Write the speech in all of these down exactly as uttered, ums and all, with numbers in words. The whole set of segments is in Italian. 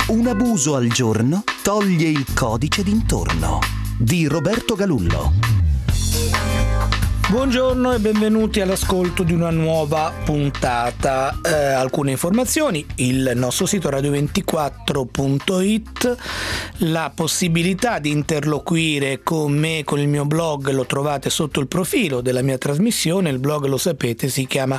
Un abuso al giorno toglie il codice d'intorno di Roberto Galullo. Buongiorno e benvenuti all'ascolto di una nuova puntata. Eh, alcune informazioni: il nostro sito radio ventiquattro punto it, la possibilità di interloquire con me, con il mio blog, lo trovate sotto il profilo della mia trasmissione. Il blog, lo sapete, si chiama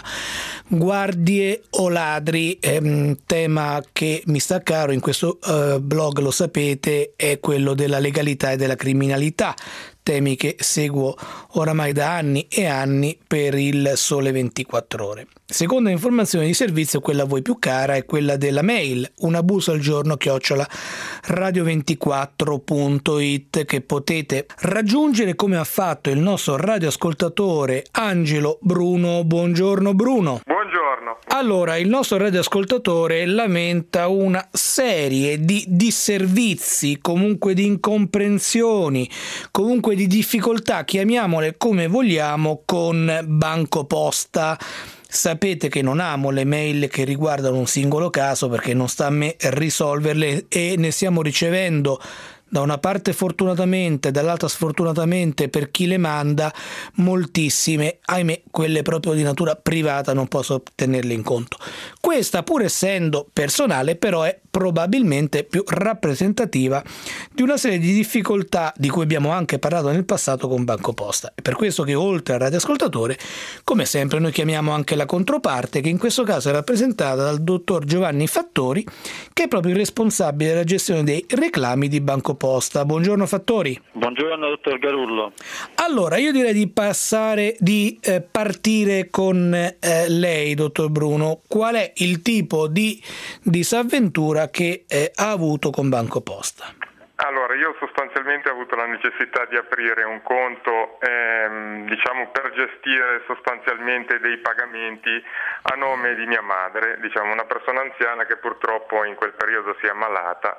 Guardie o Ladri, è un tema che mi sta caro. In questo eh, blog, lo sapete, è quello della legalità e della criminalità, temi che seguo oramai da anni e anni per il Sole ventiquattro Ore. Seconda informazione di servizio, quella a voi più cara, è quella della mail, un abuso al giorno chiocciola radio ventiquattro punto it, che potete raggiungere come ha fatto il nostro radioascoltatore Angelo Bruno. Buongiorno Bruno. Buongiorno. Allora, il nostro radioascoltatore lamenta una serie di disservizi, comunque di incomprensioni, comunque di difficoltà, chiamiamole come vogliamo, con BancoPosta. Sapete che non amo le mail che riguardano un singolo caso, perché non sta a me risolverle, e ne stiamo ricevendo da una parte fortunatamente, dall'altra sfortunatamente per chi le manda, moltissime. Ahimè, quelle proprio di natura privata non posso tenerle in conto. Questa, pur essendo personale, però è probabilmente più rappresentativa di una serie di difficoltà di cui abbiamo anche parlato nel passato con BancoPosta. È per questo che, oltre al radioascoltatore, come sempre noi chiamiamo anche la controparte, che in questo caso è rappresentata dal dottor Giovanni Fattori, che è proprio il responsabile della gestione dei reclami di BancoPosta. Buongiorno Fattori. Buongiorno dottor Garullo. Allora, io direi di passare, di eh, partire con eh, lei, dottor Bruno. Qual è il tipo di disavventura che eh, ha avuto con BancoPosta? Allora, io sostanzialmente ho avuto la necessità di aprire un conto ehm, diciamo per gestire sostanzialmente dei pagamenti a nome di mia madre, diciamo una persona anziana che purtroppo in quel periodo si è ammalata.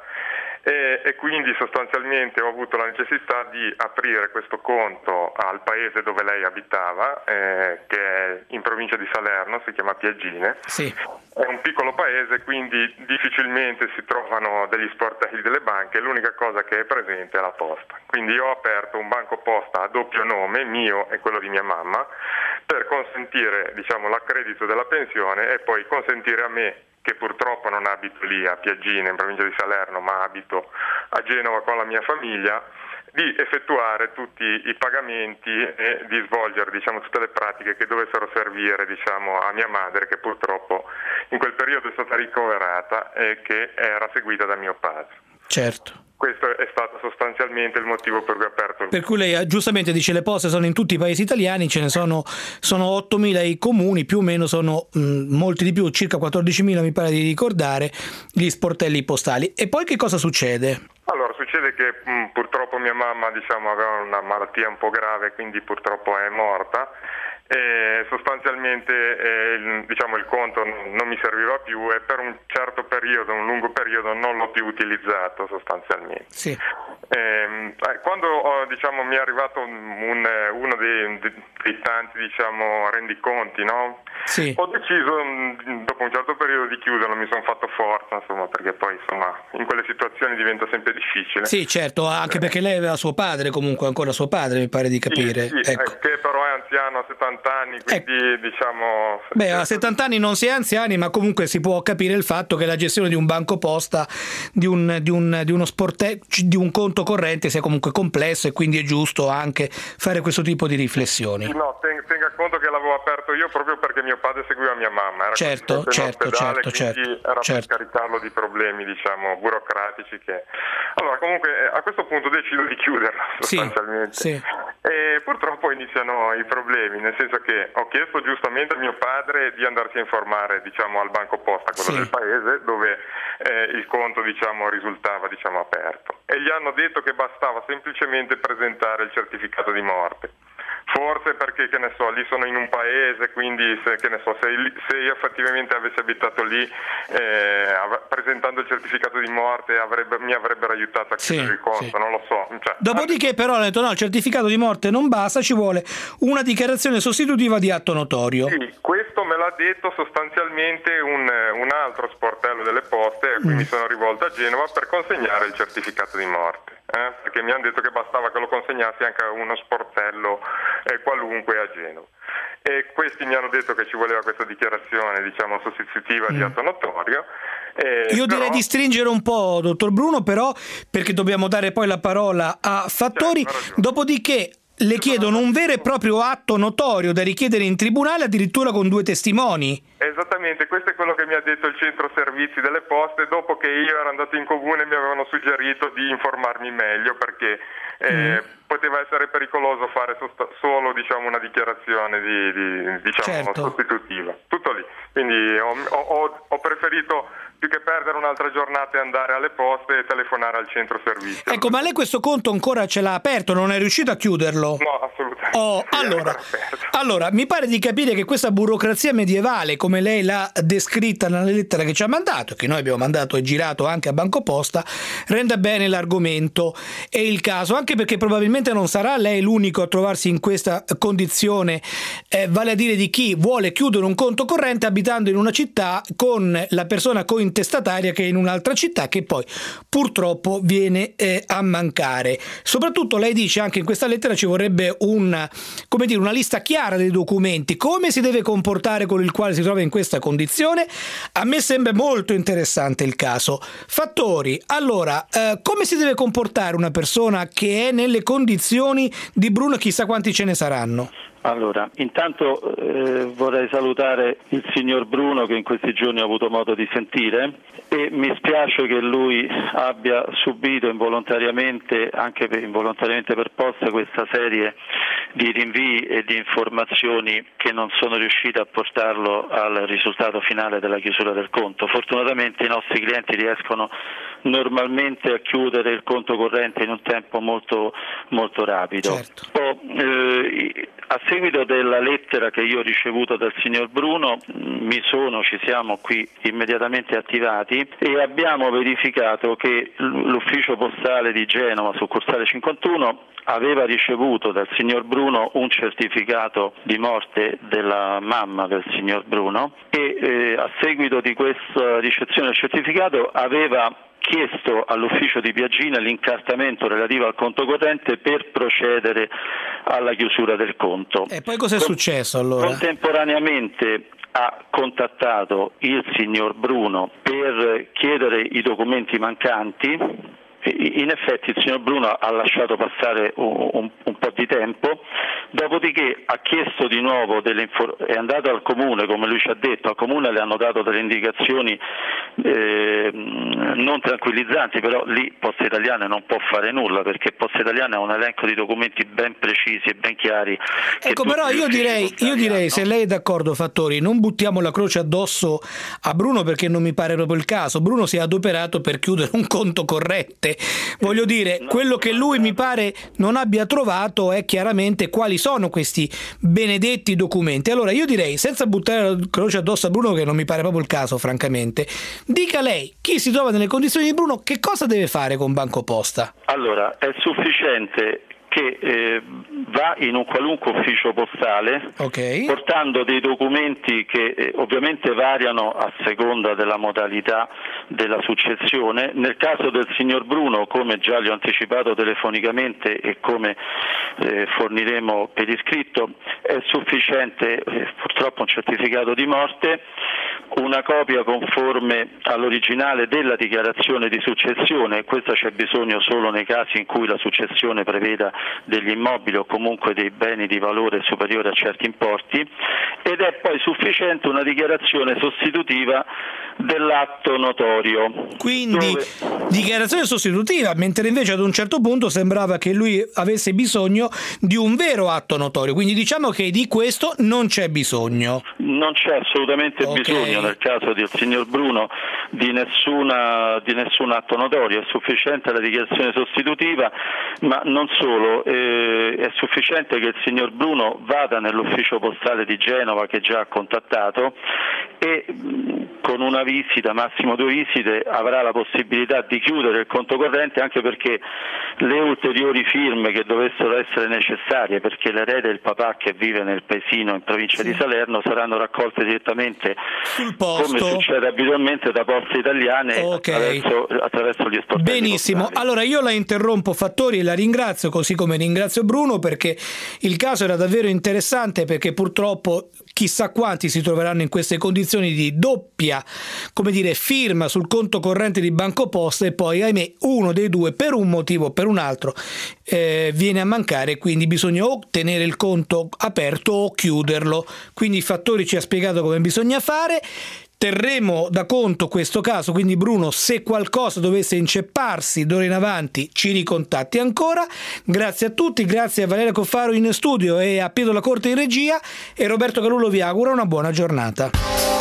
E, e quindi sostanzialmente ho avuto la necessità di aprire questo conto al paese dove lei abitava, eh, che è in provincia di Salerno, si chiama Piagine. Sì. È un piccolo paese, quindi difficilmente si trovano degli sportelli delle banche, l'unica cosa che è presente è la posta. Quindi io ho aperto un BancoPosta a doppio nome, mio e quello di mia mamma, per consentire, diciamo, l'accredito della pensione e poi consentire a me, che purtroppo non abito lì a Piagine, in provincia di Salerno, ma abito a Genova con la mia famiglia, di effettuare tutti i pagamenti e di svolgere, diciamo, tutte le pratiche che dovessero servire, diciamo, a mia madre, che purtroppo in quel periodo è stata ricoverata e che era seguita da mio padre. Certo. Questo è stato sostanzialmente il motivo per cui ho aperto il... Per cui lei giustamente dice le poste sono in tutti i paesi italiani, ce ne sono, sono ottomila i comuni, più o meno sono mh, molti di più, circa quattordicimila mi pare di ricordare, gli sportelli postali. E poi che cosa succede? Allora, succede che mh, purtroppo mia mamma, diciamo, aveva una malattia un po' grave, quindi purtroppo è morta. E sostanzialmente eh, il, diciamo, il conto non mi serviva più e per un certo periodo, un lungo periodo, non l'ho più utilizzato sostanzialmente. Sì. E, quando ho, diciamo, mi è arrivato un, uno dei, dei tanti, diciamo, rendiconti, no? Sì. Ho deciso dopo un certo periodo di chiuderlo, mi sono fatto forza, insomma, perché poi insomma in quelle situazioni diventa sempre difficile. Sì, certo, anche perché lei aveva suo padre, comunque ancora suo padre, mi pare di capire. Sì, sì, ecco. Che però è anziano, ha settanta anni, quindi ecco. diciamo... Beh, a settanta anni non si è anziani, ma comunque si può capire il fatto che la gestione di un BancoPosta, di un, di un, di uno sportello, di un conto corrente sia comunque complesso, e quindi è giusto anche fare questo tipo di riflessioni. No, ten, tenga conto che l'avevo aperto io proprio perché mio padre seguiva mia mamma, era certo, certo, certo, certo, era certo. per caricarlo di problemi, diciamo, burocratici che... Allora, comunque a questo punto decido di chiuderlo sostanzialmente. Sì, sì. E purtroppo iniziano i problemi, nel senso che ho chiesto giustamente a mio padre di andarsi a informare, diciamo, al BancoPosta, quello sì. del paese, dove eh, il conto, diciamo, risultava, diciamo, aperto. E gli hanno detto che bastava semplicemente presentare il certificato di morte. Forse perché, che ne so, lì sono in un paese, quindi se, che ne so, se, se io effettivamente avessi abitato lì, eh, presentando il certificato di morte avrebbe, mi avrebbero aiutato a chiudere sì, il conto, sì. Non lo so. Cioè, Dopodiché però hanno detto no, il certificato di morte non basta, ci vuole una dichiarazione sostitutiva di atto notorio. Sì, questo me l'ha detto sostanzialmente un, un altro sportello delle poste a cui mm. mi sono rivolto a Genova per consegnare il certificato di morte, eh? perché mi hanno detto che bastava che lo consegnassi anche a uno sportello eh, qualunque a Genova. E questi mi hanno detto che ci voleva questa dichiarazione, diciamo, sostitutiva mm. di atto notorio. Eh, Io però... direi di stringere un po', dottor Bruno, però, perché dobbiamo dare poi la parola a Fattori, certo, dopodiché le chiedono un vero e proprio atto notorio da richiedere in tribunale, addirittura con due testimoni. Esattamente, questo è quello che mi ha detto il centro servizi delle poste dopo che io ero andato in comune e mi avevano suggerito di informarmi meglio, perché eh, mm. poteva essere pericoloso fare sost- solo diciamo, una dichiarazione di, di, diciamo, certo. sostitutiva. Tutto lì. Quindi ho, ho, ho preferito, più che perdere un'altra giornata e andare alle poste, e telefonare al centro servizi. Ecco, ma lei questo conto ancora ce l'ha aperto, non è riuscito a chiuderlo? No, assolutamente. Oh, sì, allora, allora, mi pare di capire che questa burocrazia medievale, come lei l'ha descritta nella lettera che ci ha mandato, che noi abbiamo mandato e girato anche a BancoPosta, renda bene l'argomento e il caso, anche perché probabilmente non sarà lei l'unico a trovarsi in questa condizione, eh, vale a dire di chi vuole chiudere un conto corrente abitando in una città con la persona cointestataria che è in un'altra città, che poi purtroppo viene eh, a mancare. Soprattutto lei dice anche in questa lettera ci vorrebbe un, come dire, una lista chiara dei documenti, come si deve comportare con il quale si trova in questa condizione. A me sembra molto interessante il caso. Fattori, allora, eh, come si deve comportare una persona che è nelle condizioni di Bruno? Chissà quanti ce ne saranno. Allora, intanto eh, vorrei salutare il signor Bruno che in questi giorni ho avuto modo di sentire, e mi spiace che lui abbia subito involontariamente, anche per, involontariamente per posta, questa serie di rinvii e di informazioni che non sono riuscite a portarlo al risultato finale della chiusura del conto. Fortunatamente i nostri clienti riescono normalmente a chiudere il conto corrente in un tempo molto, molto rapido. Certo. Oh, eh, a seguito della lettera che io ho ricevuto dal signor Bruno, mi sono, ci siamo qui immediatamente attivati e abbiamo verificato che l'ufficio postale di Genova, succursale cinquantuno, aveva ricevuto dal signor Bruno un certificato di morte della mamma del signor Bruno e eh, a seguito di questa ricezione del certificato aveva chiesto all'ufficio di Piaggina l'incartamento relativo al conto corrente per procedere alla chiusura del conto. E poi cosa è successo allora? Contemporaneamente ha contattato il signor Bruno per chiedere i documenti mancanti. In effetti il signor Bruno ha lasciato passare un, un, un po' di tempo, dopodiché ha chiesto di nuovo delle infor- è andato al comune, come lui ci ha detto, al comune le hanno dato delle indicazioni eh, non tranquillizzanti, però lì Poste Italiane non può fare nulla, perché Poste Italiane ha un elenco di documenti ben precisi e ben chiari. Ecco, però io direi, io direi se lei è d'accordo, Fattori, non buttiamo la croce addosso a Bruno, perché non mi pare proprio il caso. Bruno si è adoperato per chiudere un conto corrente. Voglio dire, quello che lui mi pare non abbia trovato è chiaramente quali sono questi benedetti documenti. Allora io direi, senza buttare la croce addosso a Bruno, che non mi pare proprio il caso francamente, dica lei, chi si trova nelle condizioni di Bruno, che cosa deve fare con BancoPosta? Allora, è sufficiente che eh, va in un qualunque ufficio postale, okay, portando dei documenti che eh, ovviamente variano a seconda della modalità della successione. Nel caso del signor Bruno, come già gli ho anticipato telefonicamente e come eh, forniremo per iscritto, è sufficiente eh, purtroppo un certificato di morte, una copia conforme all'originale della dichiarazione di successione, questa c'è bisogno solo nei casi in cui la successione preveda degli immobili o comunque dei beni di valore superiore a certi importi, ed è poi sufficiente una dichiarazione sostitutiva dell'atto notorio. Quindi dove... dichiarazione sostitutiva, mentre invece ad un certo punto sembrava che lui avesse bisogno di un vero atto notorio, quindi diciamo che di questo non c'è bisogno. Non c'è assolutamente okay. bisogno nel caso del signor Bruno di, nessuna, di nessun atto notorio, è sufficiente la dichiarazione sostitutiva, ma non solo, eh, è sufficiente che il signor Bruno vada nell'ufficio postale di Genova che già ha contattato e con una visita, massimo due visite, avrà la possibilità di chiudere il conto corrente, anche perché le ulteriori firme che dovessero essere necessarie, perché l'erede è il papà che vive nel paesino in provincia sì. di Salerno, saranno raccolte direttamente sul posto, come succede abitualmente da Poste Italiane okay. attraverso, attraverso gli sportelli Benissimo, postali. Allora io la interrompo Fattori e la ringrazio, così come ringrazio Bruno, perché il caso era davvero interessante, perché purtroppo chissà quanti si troveranno in queste condizioni di doppia, come dire, firma sul conto corrente di BancoPosta e poi, ahimè, uno dei due per un motivo o per un altro eh, viene a mancare, quindi bisogna o tenere il conto aperto o chiuderlo. Quindi Fattori ci ha spiegato come bisogna fare. Terremo da conto questo caso, quindi Bruno, se qualcosa dovesse incepparsi d'ora in avanti ci ricontatti ancora. Grazie a tutti, grazie a Valeria Coffaro in studio e a Pietro La Corte in regia, e Roberto Galullo vi augura una buona giornata.